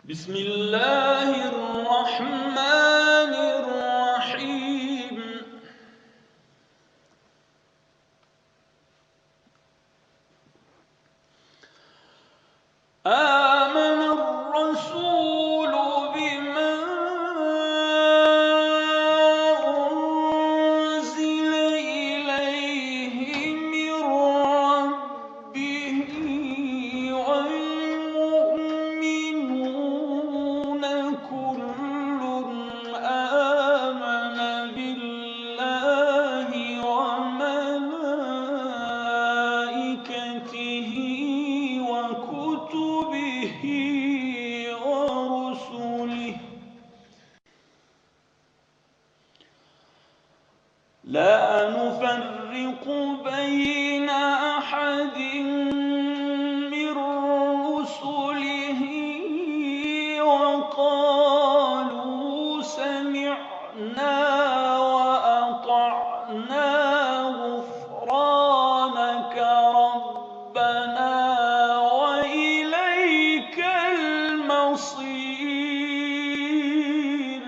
بسم الله الرحمن الرحيم. آمن الرسول بما أنزل إليه من ربه والمؤمنون كل آمن بالله وملائكته وكتبه ورسله لا نفرق بين أحد من رسله وقالوا سمعنا وأطعنا غفرانك ربنا وإليك المصير.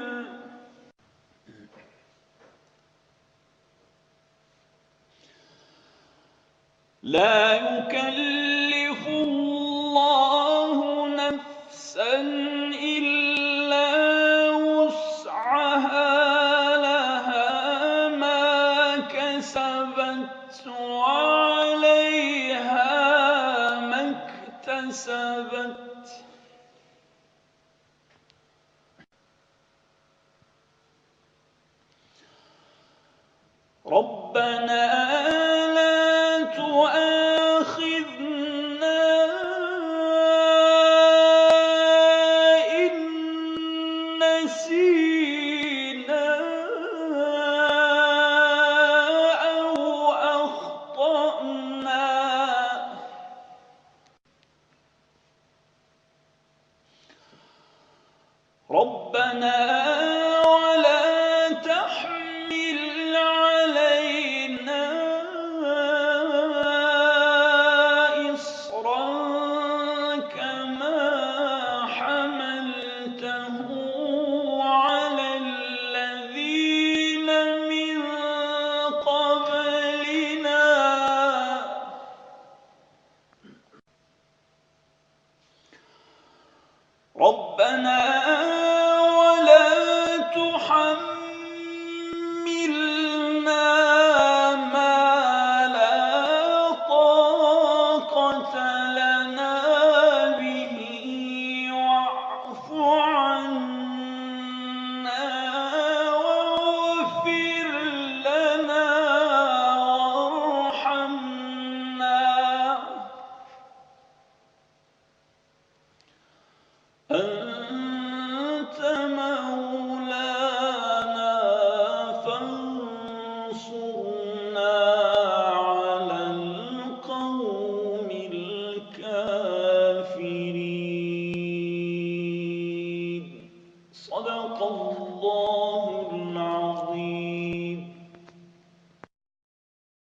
لا يكلف الله نفسا إلا وسعها لها ما كسبت وعليها ما اكتسبت. ربنا لا تؤاخذنا إن نسينا أو أخطأنا. ربنا ولا تحمل علينا إصرا كما حملته على الذين من قبلنا. ربنا